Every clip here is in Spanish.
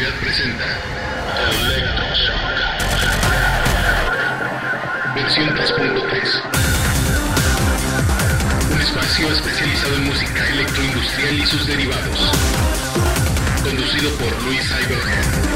Universidad presenta Electroshock. Versión 3.3. Un espacio especializado en música electroindustrial y sus derivados. Conducido por Luis Iberhead.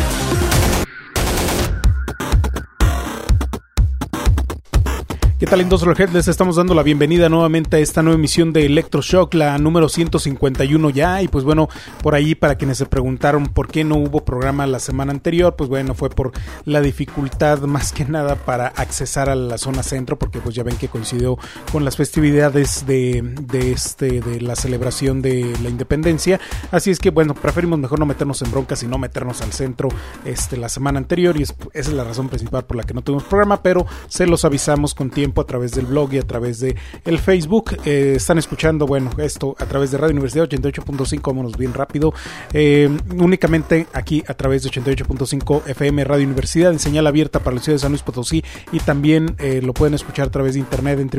¿Qué tal, Industrial Head? Les estamos dando la bienvenida nuevamente a esta nueva emisión de Electroshock, la número 151 ya. Y pues bueno, por ahí, para quienes se preguntaron por qué no hubo programa la semana anterior, pues bueno, fue por la dificultad más que nada para accesar a la zona centro, porque pues ya ven que coincidió con las festividades de la celebración de la independencia. Así es que bueno, preferimos mejor no meternos en broncas y no meternos al centro la semana anterior, y esa es la razón principal por la que no tuvimos programa, pero se los avisamos con tiempo a través del blog y a través de el Facebook. Están escuchando, bueno, esto a través de Radio Universidad 88.5, vámonos bien rápido, únicamente aquí a través de 88.5 FM Radio Universidad en señal abierta para la ciudad de San Luis Potosí, y también lo pueden escuchar a través de internet en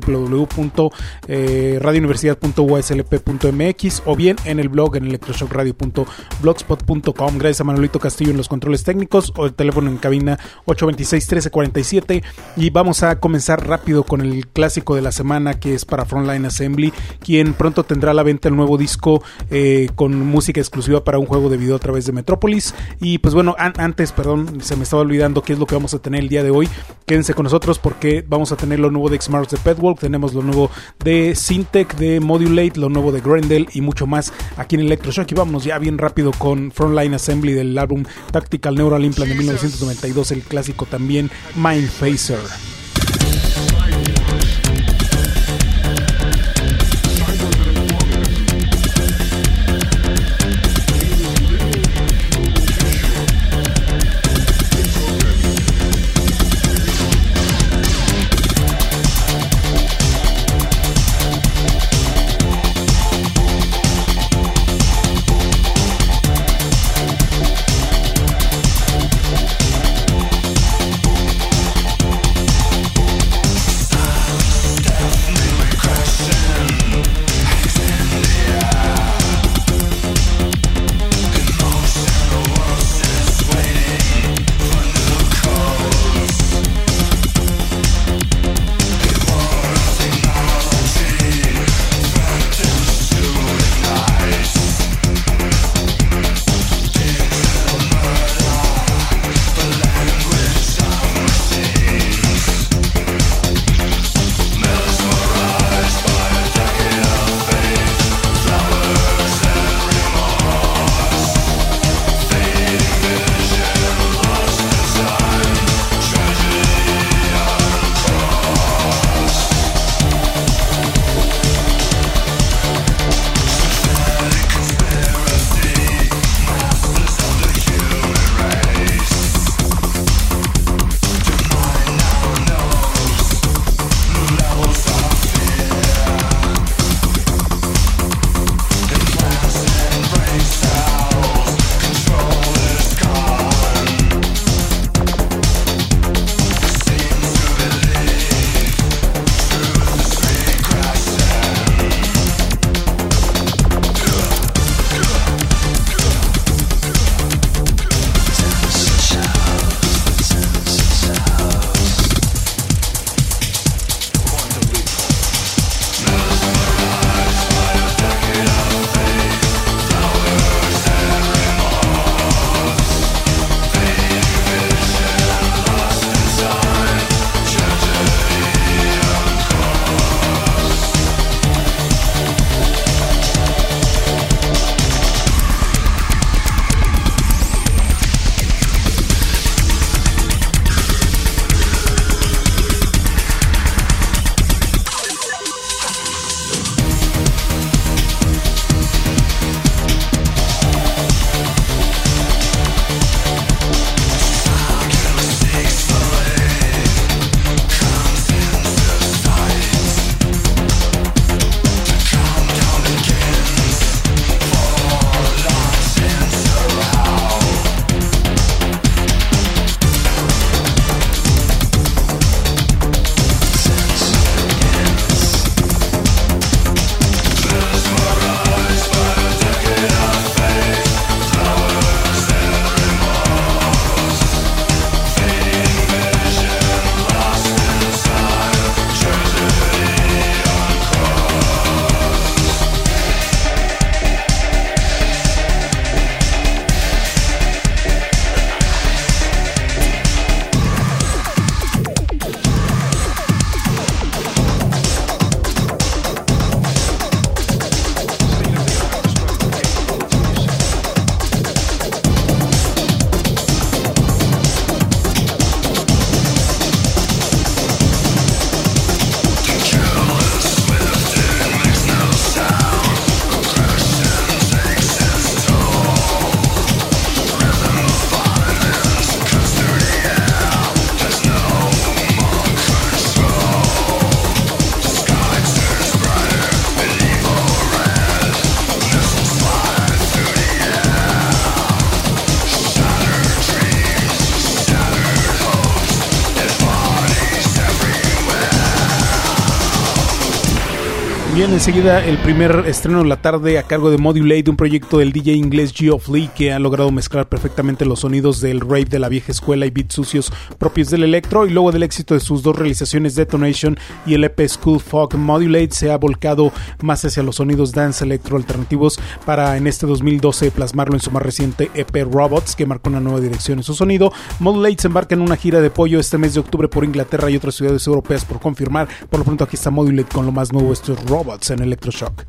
www.radiouniversidad.uslp.mx o bien en el blog en electroshockradio.blogspot.com. Gracias a Manuelito Castillo en los controles técnicos, o el teléfono en cabina 826-1347, y vamos a comenzar rápido con el clásico de la semana, que es para Frontline Assembly, quien pronto tendrá a la venta el nuevo disco con música exclusiva para un juego de video a través de Metrópolis. Y pues bueno, antes, perdón, se me estaba olvidando qué es lo que vamos a tener el día de hoy. Quédense con nosotros porque vamos a tener lo nuevo de Xmarks de Petwalk, tenemos lo nuevo de Syntec, de Modulate, lo nuevo de Grendel y mucho más aquí en Electroshock. Y vámonos ya bien rápido con Frontline Assembly del álbum Tactical Neural Implant de 1992, el clásico también Mind Phaser. Bien, enseguida el primer estreno de la tarde a cargo de Modulate, un proyecto del DJ inglés Geoff Lee que ha logrado mezclar perfectamente los sonidos del rave de la vieja escuela y beats sucios propios del electro, y luego del éxito de sus dos realizaciones Detonation y el EP School Fog, Modulate se ha volcado más hacia los sonidos dance electro alternativos para en este 2012 plasmarlo en su más reciente EP Robots, que marcó una nueva dirección en su sonido. Modulate se embarca en una gira de apoyo este mes de octubre por Inglaterra y otras ciudades europeas por confirmar. Por lo pronto aquí está Modulate con lo más nuevo, esto es Robots en Electroshock.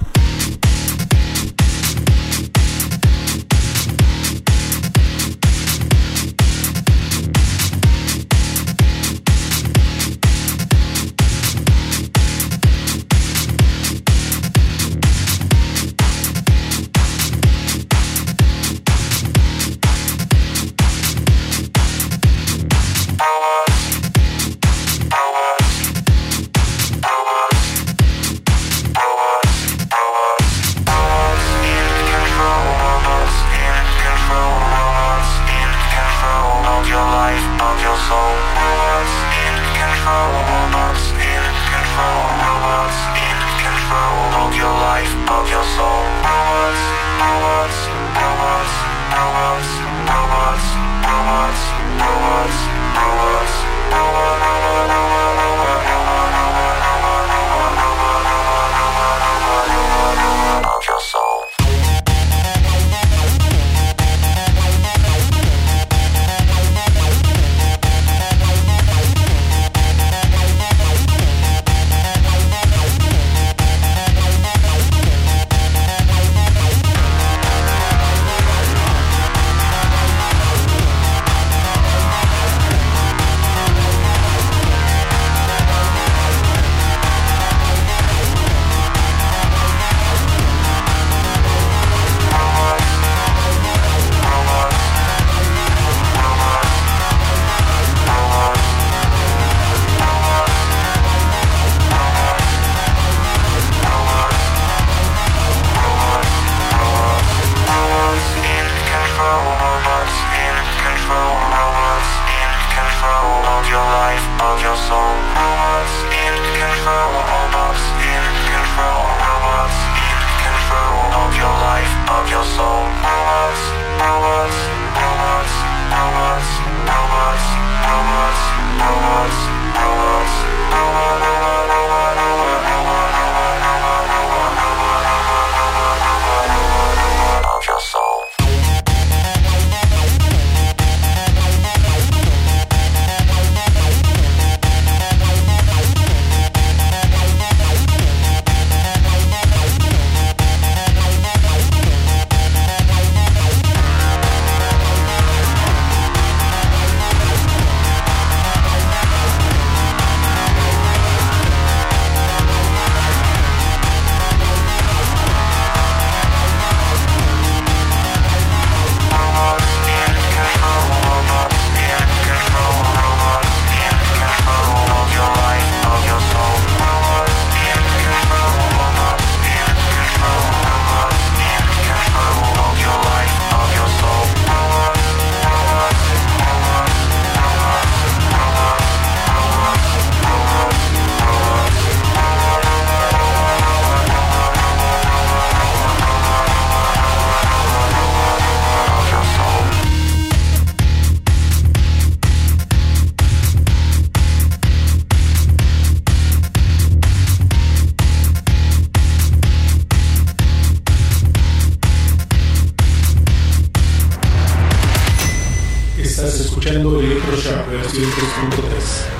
Estás escuchando Electroshock versión 3.3.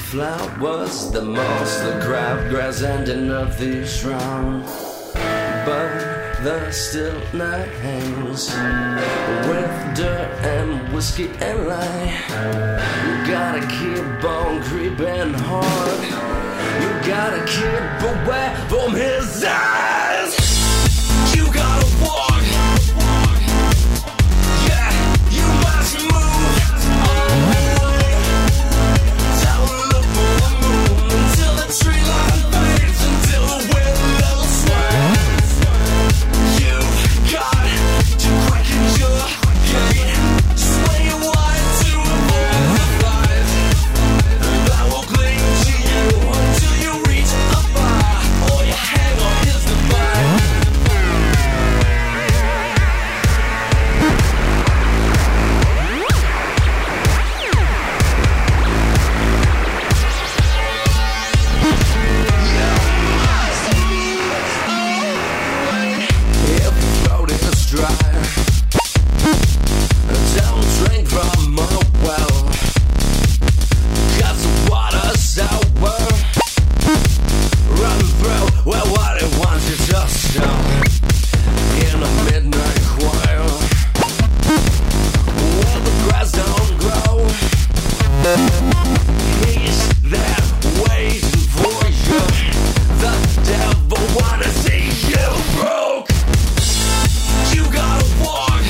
flowers, the moss, the crabgrass, and another shroud. But the still night hangs with dirt and whiskey and lime. You gotta keep on creeping hard. You gotta keep away from his eyes. You gotta walk. Yeah, you must move all the way. Don't look for the moon until the tree line fades, until the window swings. You've got to quicken your gait. Sway your wide to avoid the flies that will cling to you until you reach a bar, or you hang on his divine. If the throat is dry, don't drink from a well, 'cause the water's sour. Run through where what it wants you to stop. In a midnight choir, where the grass don't grow, he's there waiting for you. The devil wanna see you broke. You gotta walk.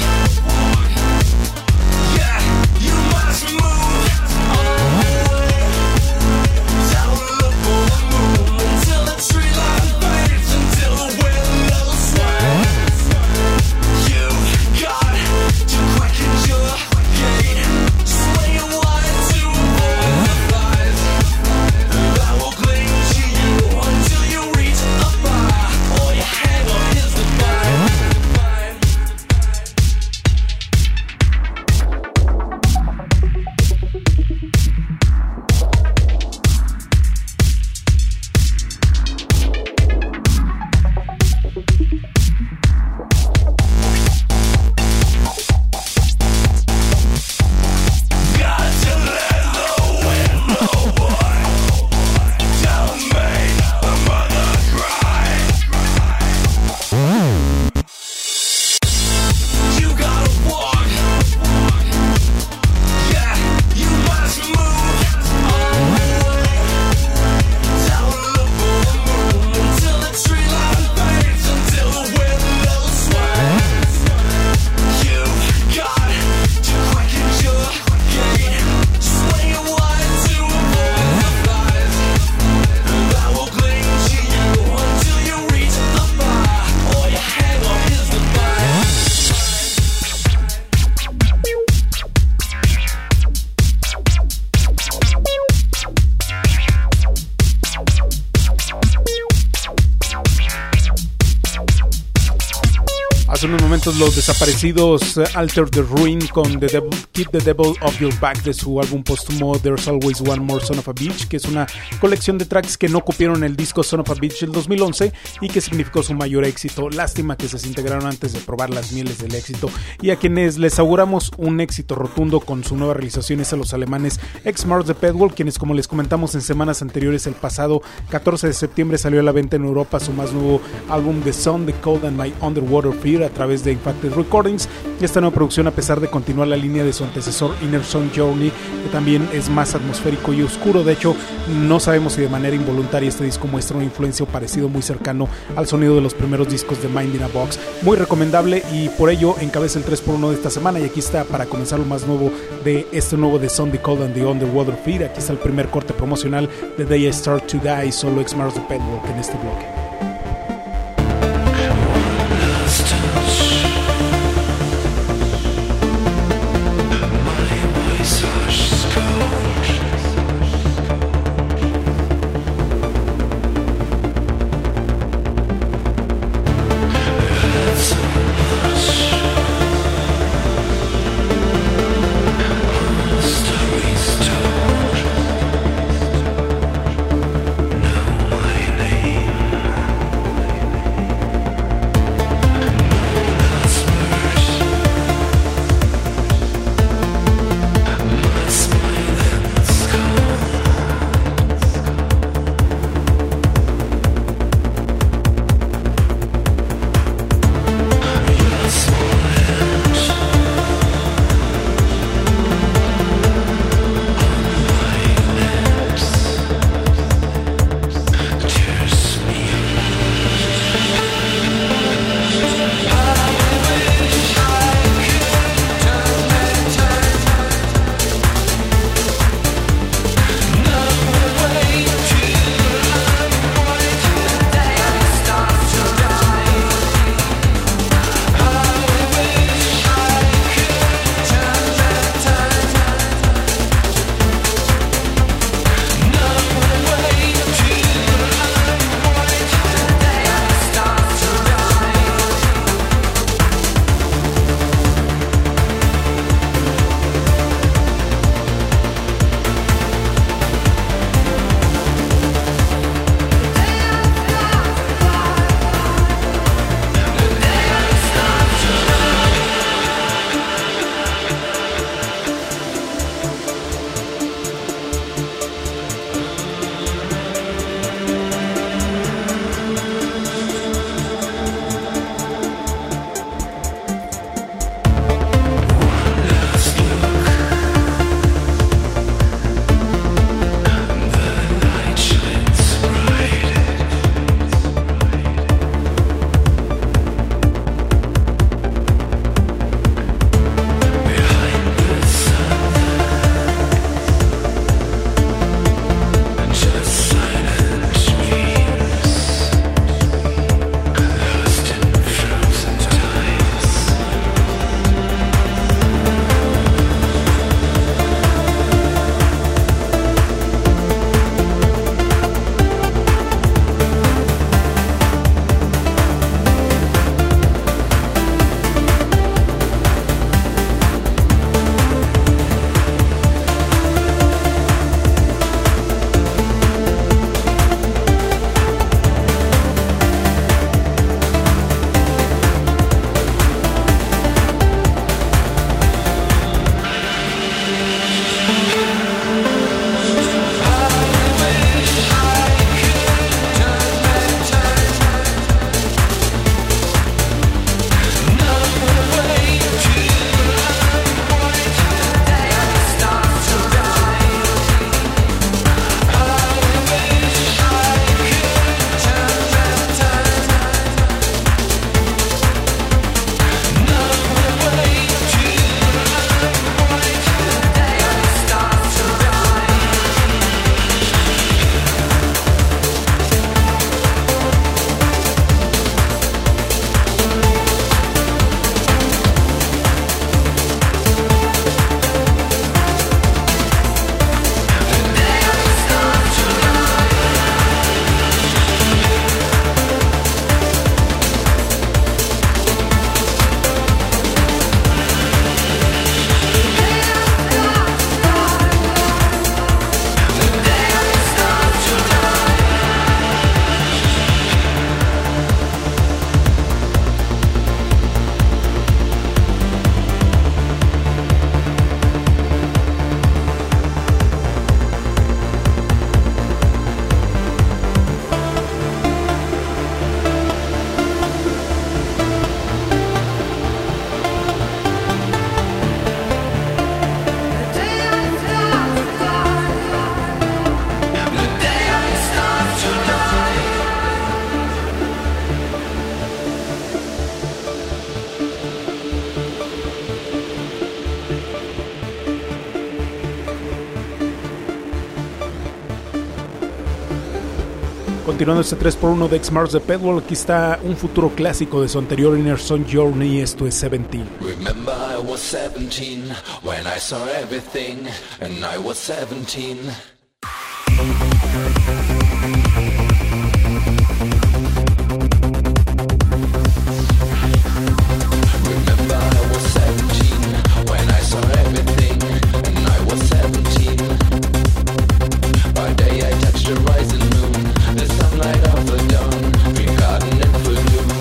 Yeah, you must move all the way. Don't look for the moon until the tree line fades, until the window swings. You've got to quicken your gait. Sway your wide to avoid the flies that will cling to you until you reach a bar, or you hang on his divine. Got to let the wind blow, boy. Don't make the mother cry. You gotta walk. Yeah, you must move all the way. Don't look for the moon until the tree line fades, until the window swings. You've got to quicken your gait. Sway your wide to avoid the flies that will cling to you until you reach a bar, or you hang on his divine. Hace unos momentos los desaparecidos Alter the Ruin con Keep the Devil Off Your Back de su álbum póstumo There's Always One More Son of a Bitch, que es una colección de tracks que no cupieron el disco Son of a Bitch del 2011 y que significó su mayor éxito. Lástima que se desintegraron antes de probar las mieles del éxito, y a quienes les auguramos un éxito rotundo con su nueva realización es a los alemanes X-Mars de Pedwell, quienes, como les comentamos en semanas anteriores, el pasado 14 de septiembre salió a la venta en Europa su más nuevo álbum The Sun, The Cold and My Underwater Fear a través de Infacted Recordings. Esta nueva producción, a pesar de continuar la línea de su antecesor Inner Sun Journey, que también es más atmosférico y oscuro, de hecho no sabemos si de manera involuntaria este disco muestra una influencia o parecido muy cercano al sonido de los primeros discos de Mind in a Box. Muy recomendable, y por ello encabeza el 3x1 de esta semana, y aquí está para comenzar lo más nuevo de este nuevo The Sun, The Cold and The Underwater Fear. Aquí está el primer corte promocional de Day I Start to Die, solo X-Mars de Pedwell en este bloque. Know my name. Continuando este 3x1 de X-Mars de Pedwell, aquí está un futuro clásico de su anterior Inner Sun Journey, esto es 17. Remember I was 17 when I saw everything, and I was 17. Remember I was 17 when I saw everything, and I was 17. By day I touched the rising moon, the sunlight of the dawn, green garden in full bloom.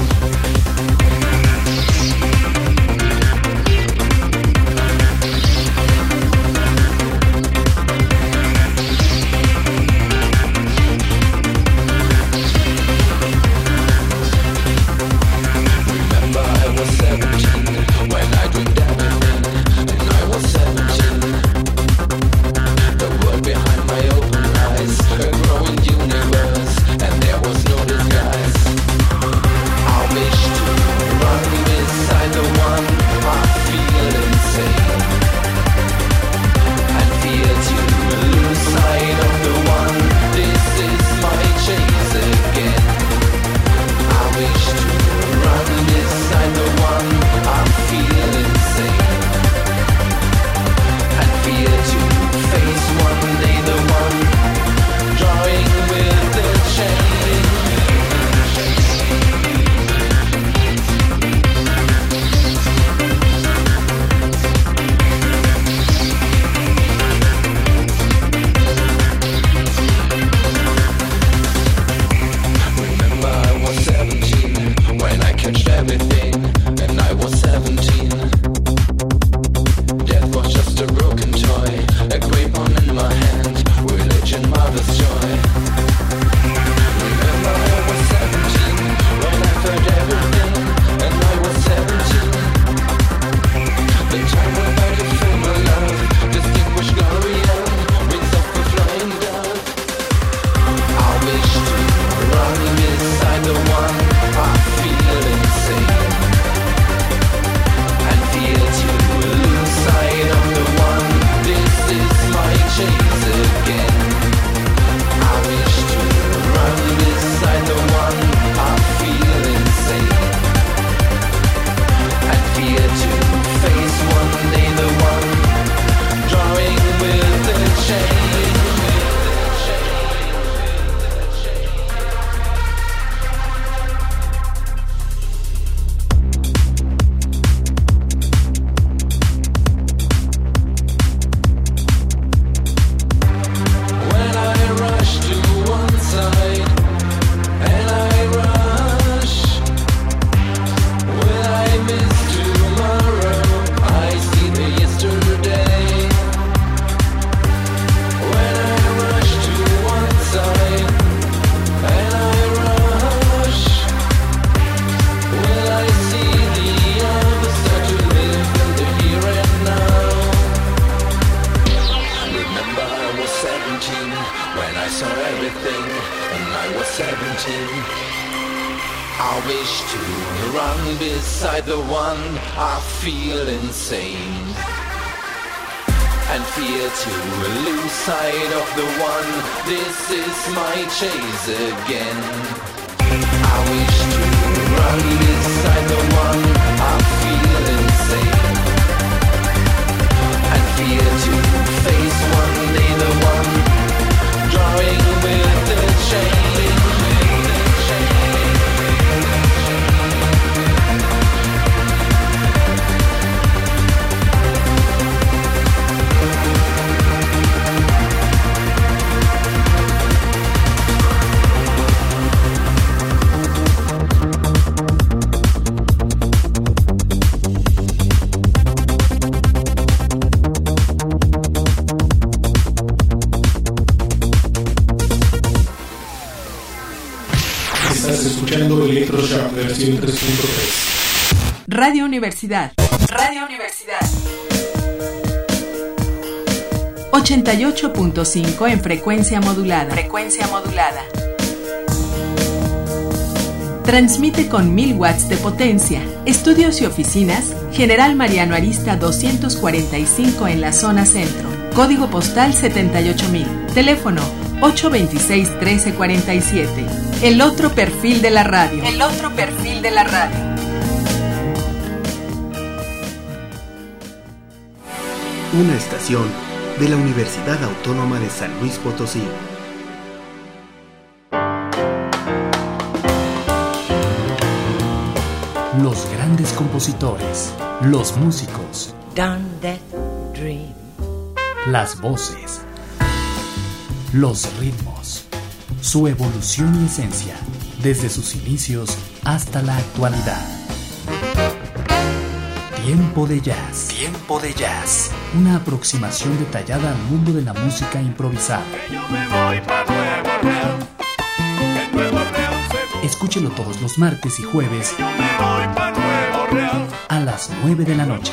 Electroshock versión 3.3. Radio Universidad. Radio Universidad. 88.5 en frecuencia modulada. Frecuencia modulada. Transmite con 1000 watts de potencia. Estudios y oficinas, General Mariano Arista 245 en la zona centro. Código postal 78000. Teléfono 826-1347. El otro perfil de la radio. El otro perfil de la radio. Una estación de la Universidad Autónoma de San Luis Potosí. Los grandes compositores, los músicos, Down that dream. las voces, los ritmos, su evolución y esencia, desde sus inicios hasta la actualidad. Tiempo de jazz. Tiempo de jazz. Una aproximación detallada al mundo de la música improvisada. Escúchelo todos los martes y jueves a las 9 de la noche.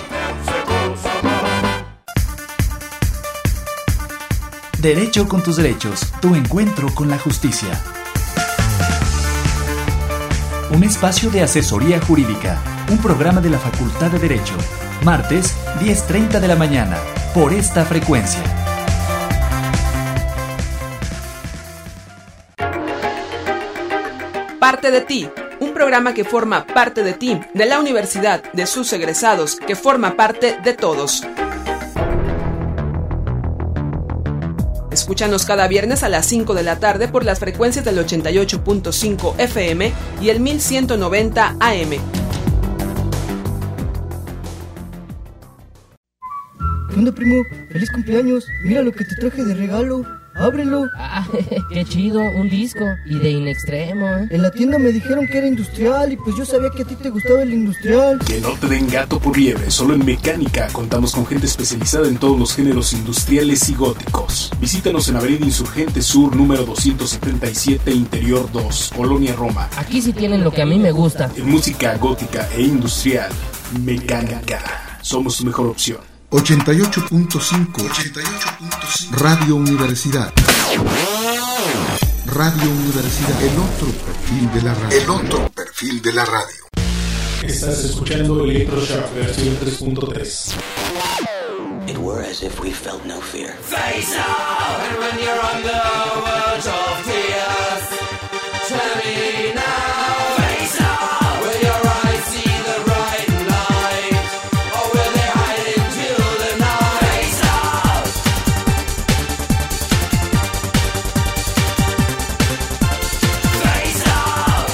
Derecho con tus derechos, tu encuentro con la justicia. Un espacio de asesoría jurídica, un programa de la Facultad de Derecho. Martes, 10:30 de la mañana, por esta frecuencia. Parte de ti, un programa que forma parte de ti, de la universidad, de sus egresados, que forma parte de todos. Escúchanos cada viernes a las 5 de la tarde por las frecuencias del 88.5 FM y el 1190 AM. ¿Qué onda, primo? ¡Feliz cumpleaños! Mira lo que te traje de regalo. ¡Ábrelo! Ah, qué chido, un disco. Y de In Extremo, ¿eh? En la tienda me dijeron que era industrial y pues yo sabía que a ti te gustaba el industrial. Que no te den gato por liebre, solo en Mecánica contamos con gente especializada en todos los géneros industriales y góticos. Visítanos en Avenida Insurgente Sur, número 277, Interior 2, Colonia Roma. Aquí sí tienen lo que a mí me gusta. En música gótica e industrial, Mecánica. Somos tu mejor opción. 88.5 Radio Universidad. Radio Universidad, el otro perfil de la radio. El otro perfil de la radio. Estás escuchando Electroshock versión 3.3. It were as if we felt no fear. Face off, and when you're on the verge of tears, tell me now. Face off, will your eyes see the bright light, or will they hide into the night? Face off. Face off.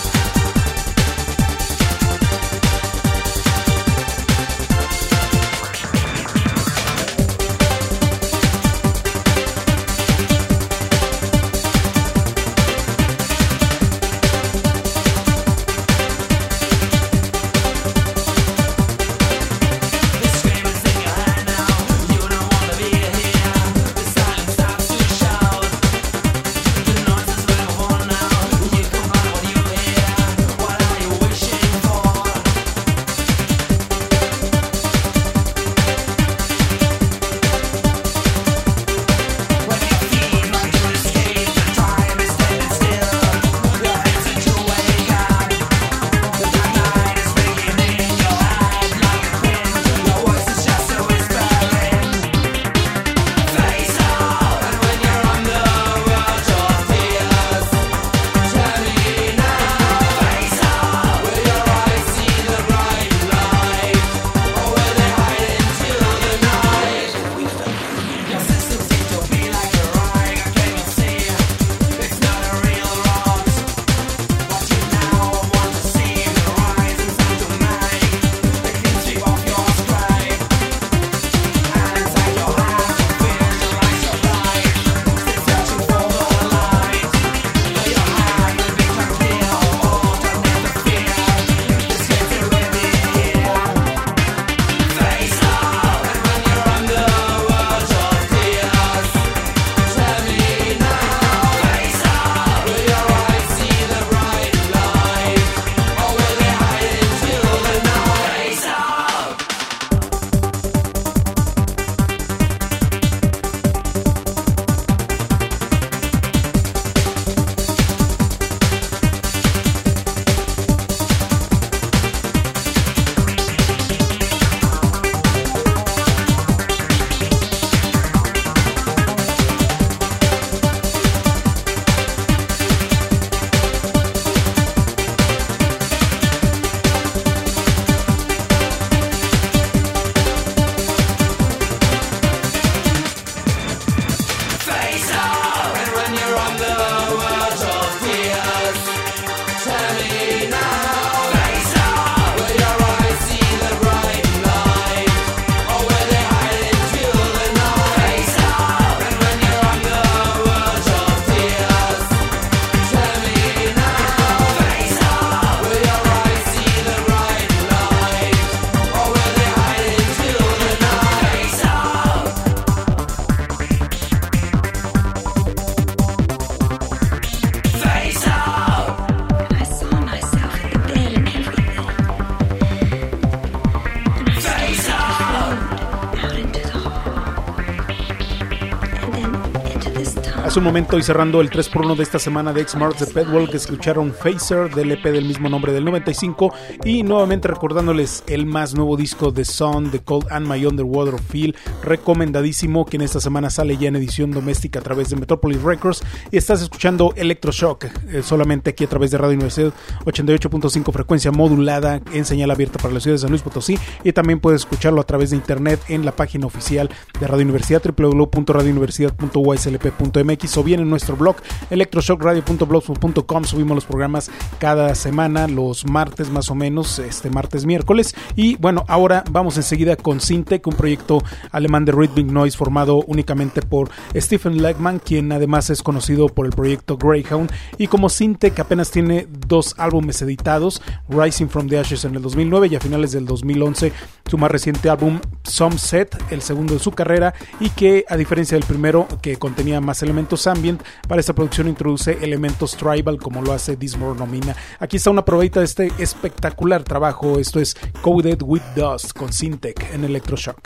Hace un momento y cerrando el 3x1 de esta semana de X-Marks de Pedwell, que escucharon Phaser del EP del mismo nombre del 95, y nuevamente recordándoles el más nuevo disco de Sun, The Cold and My Underwater Feel, recomendadísimo, que en esta semana sale ya en edición doméstica a través de Metropolis Records. Y estás escuchando Electroshock, solamente aquí a través de Radio Universidad 88.5 frecuencia modulada en señal abierta para la ciudad de San Luis Potosí, y también puedes escucharlo a través de internet en la página oficial de Radio Universidad, www.radiouniversidad.uslp.mx, o bien en nuestro blog electroshockradio.blogspot.com. subimos los programas cada semana, los martes más o menos, martes, miércoles. Y bueno, ahora vamos enseguida con Syntec, un proyecto alemán de Rhythmic Noise formado únicamente por Stephen Legman, quien además es conocido por el proyecto Greyhound. Y como Syntec apenas tiene 2 álbumes editados, Rising from the Ashes en el 2009 y a finales del 2011 su más reciente álbum Sunset, el segundo de su carrera, y que a diferencia del primero, que contenía más elementos ambient, para esta producción introduce elementos tribal, como lo hace Dismornomina. Aquí está una probadita de este espectacular trabajo. Esto es Coded with Dust con Syntec en Electroshock.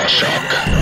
Electroshock.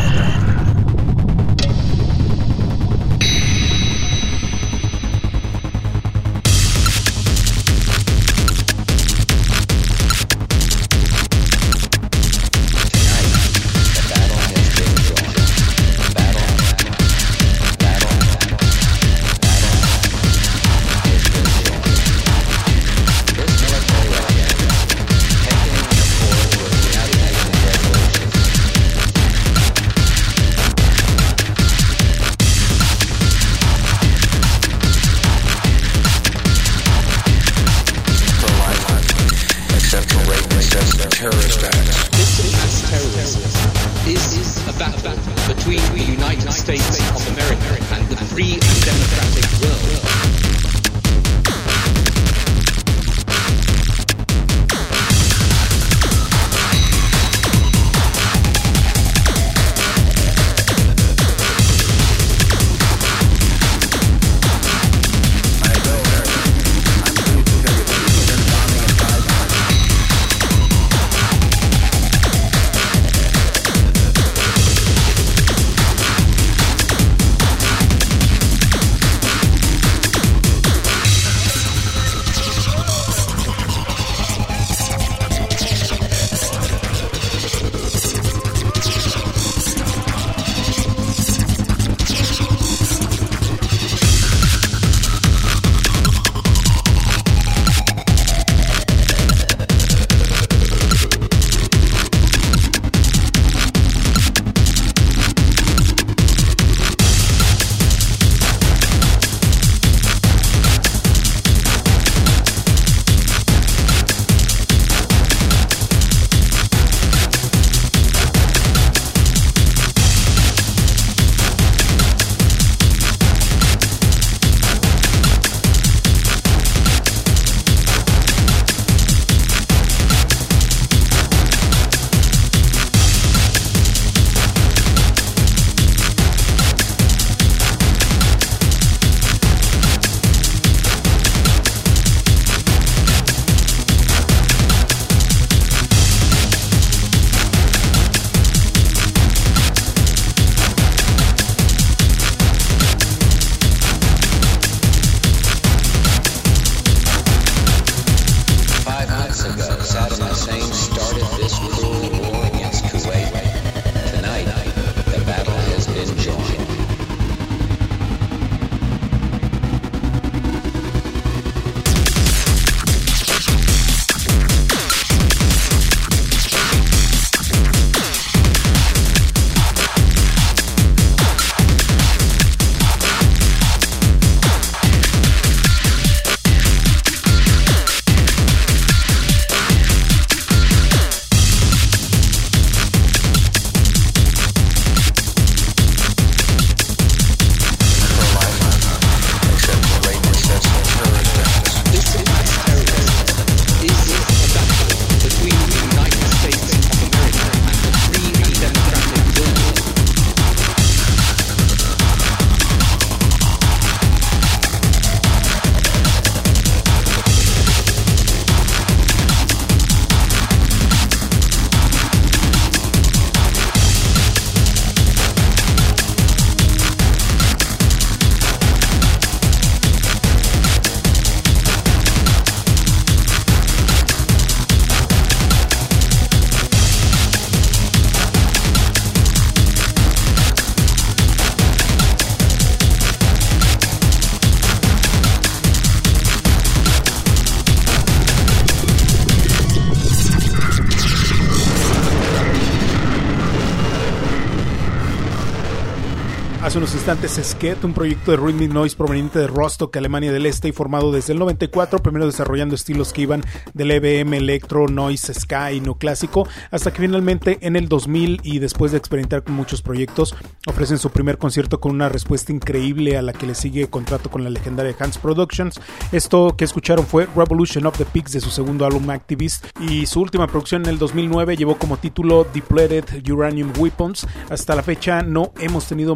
Hace unos instantes Sket, un proyecto de rhythmic noise proveniente de Rostock, Alemania del Este, y formado desde el 94, primero desarrollando estilos que iban del EBM, electro, noise, ska y no clásico, hasta que finalmente en el 2000, y después de experimentar con muchos proyectos, ofrecen su primer concierto con una respuesta increíble a la que le sigue contrato con la legendaria Hans Productions. Esto que escucharon fue Revolution of the Pigs de su segundo álbum Activist, y su última producción en el 2009 llevó como título Depleted Uranium Weapons. Hasta la fecha no hemos tenido más noticias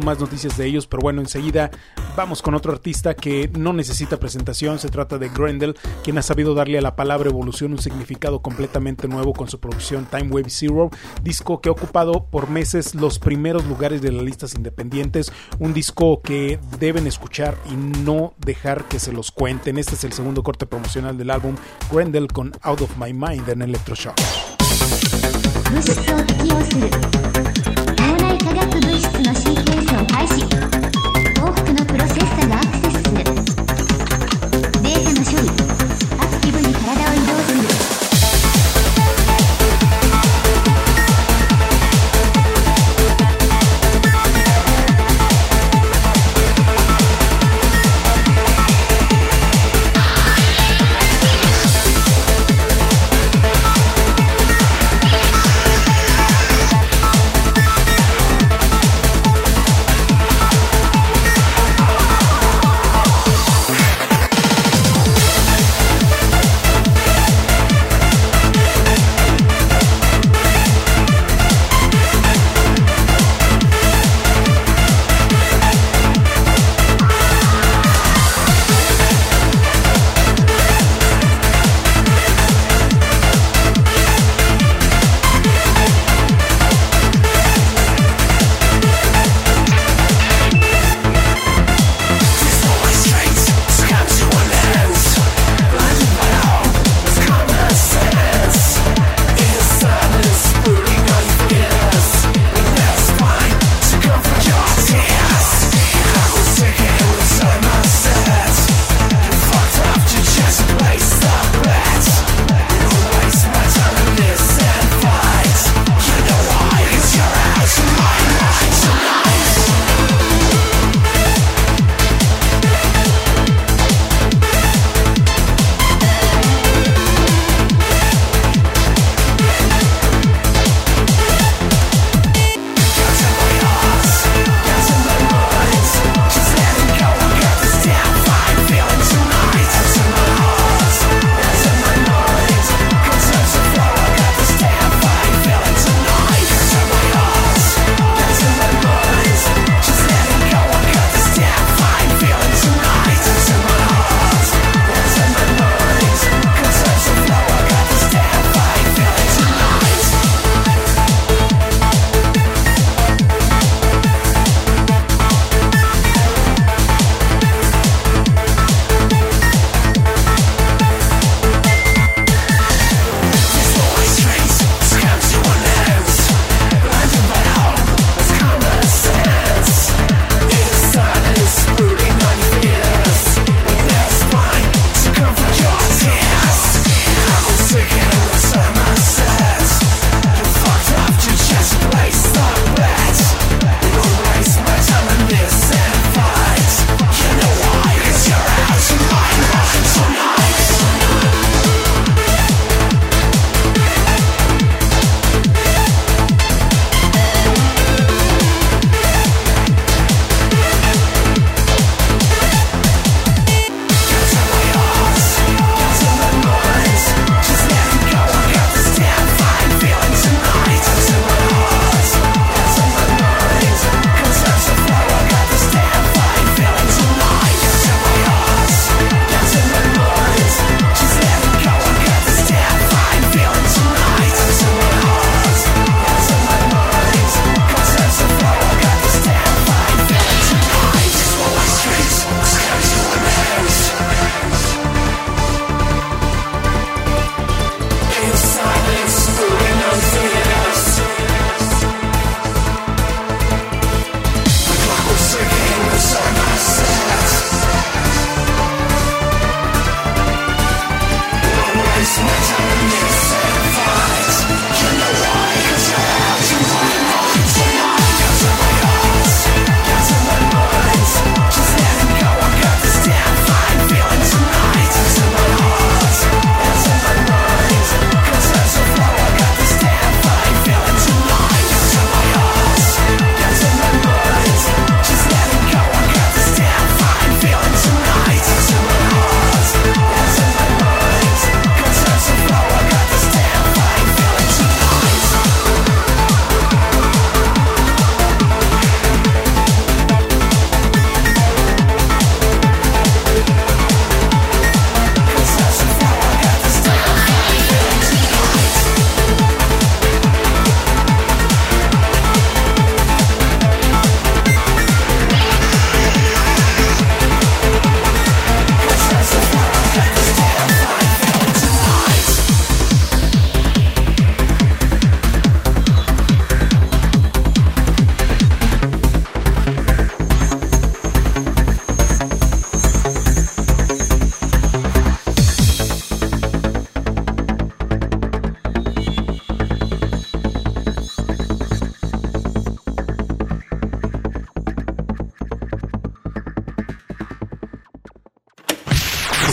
detalles de ellos, pero bueno, enseguida vamos con otro artista que no necesita presentación. Se trata de Grendel, quien ha sabido darle a la palabra evolución un significado completamente nuevo con su producción Time Wave Zero, disco que ha ocupado por meses los primeros lugares de las listas independientes, un disco que deben escuchar y no dejar que se los cuenten. Este es el segundo corte promocional del álbum, Grendel con Out of My Mind en Electroshock. 物質を適用する脳内化学物質のシーケンスを開始往復のプロセッサがアクセスするデータの処理アクティブに体を移動する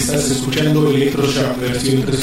Estás escuchando Electroshock versión 3.3.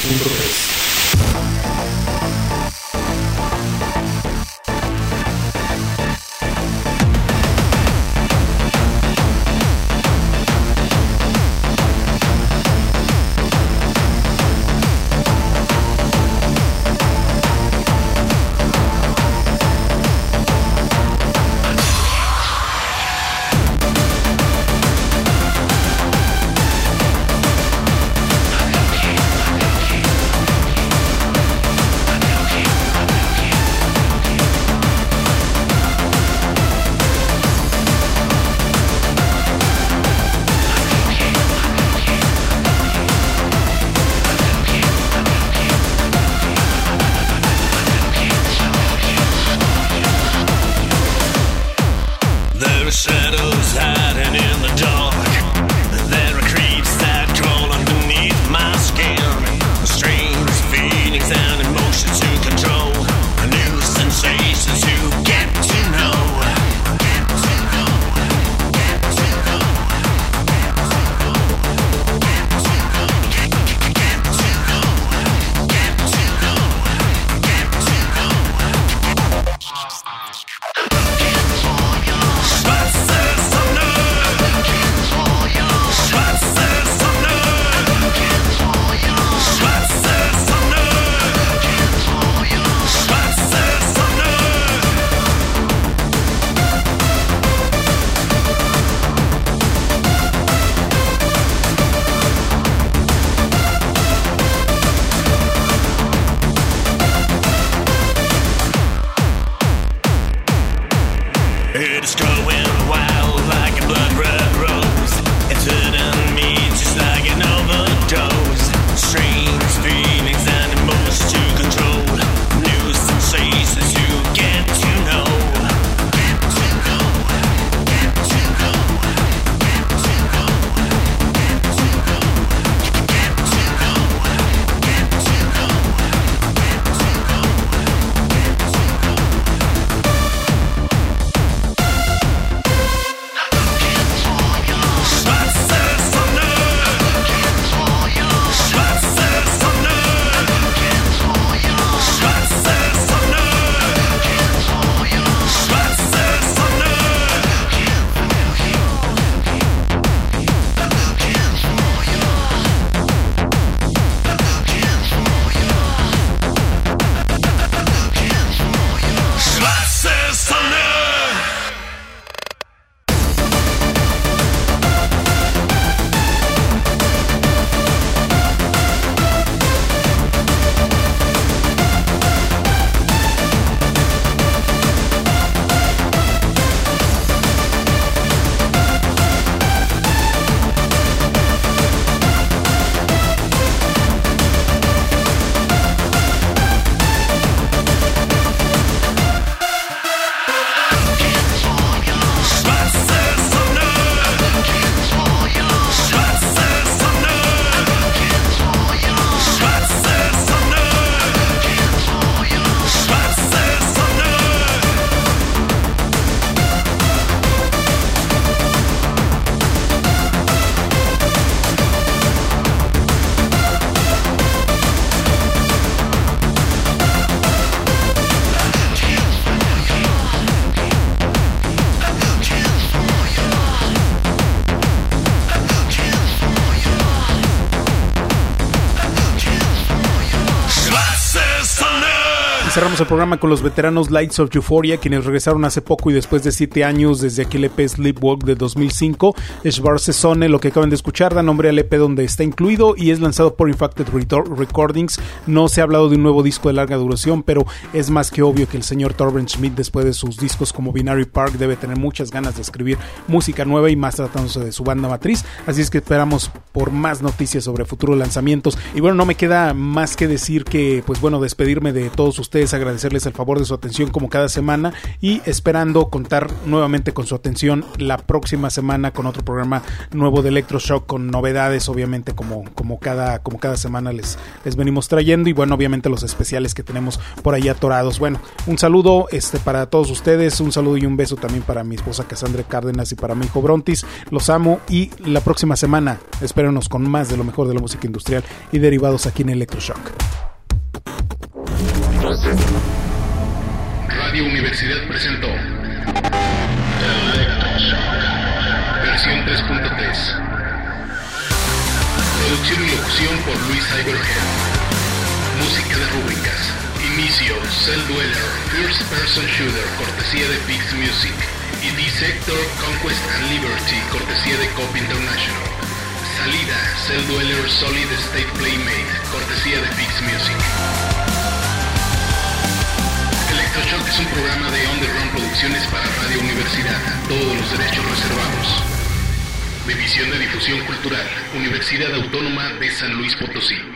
Cerramos el programa con los veteranos Lights of Euphoria, quienes regresaron hace poco y después de 7 años desde aquel EP Sleepwalk de 2005. Schwarze Sonne, lo que acaban de escuchar, da nombre al EP donde está incluido y es lanzado por Infected Recordings. No se ha hablado de un nuevo disco de larga duración, pero es más que obvio que el señor Torben Schmidt, después de sus discos como Binary Park, debe tener muchas ganas de escribir música nueva y más tratándose de su banda matriz. Así es que esperamos por más noticias sobre futuros lanzamientos. Y bueno, no me queda más que decir que, pues bueno, despedirme de todos ustedes ustedes, agradecerles el favor de su atención como cada semana y esperando contar nuevamente con su atención la próxima semana con otro programa nuevo de Electroshock, con novedades obviamente como cada semana les venimos trayendo, y bueno, obviamente los especiales que tenemos por ahí atorados. Bueno, un saludo para todos ustedes, un saludo y un beso también para mi esposa Cassandra Cárdenas y para mi hijo Brontis, los amo, y la próxima semana espérenos con más de lo mejor de la música industrial y derivados aquí en Electroshock. Radio Universidad presentó Electroshock, versión 3.3. Producción y locución por Luis Iberhead. Música de rúbricas. Inicio, Cell Dweller, First Person Shooter, cortesía de Pix Music. Y Dissector, Conquest and Liberty, cortesía de Cop International. Salida, Cell Dweller, Solid State Playmate, cortesía de Pix Music. Electroshock es un programa de Underground Producciones para Radio Universidad. Todos los derechos reservados. División de Difusión Cultural, Universidad Autónoma de San Luis Potosí.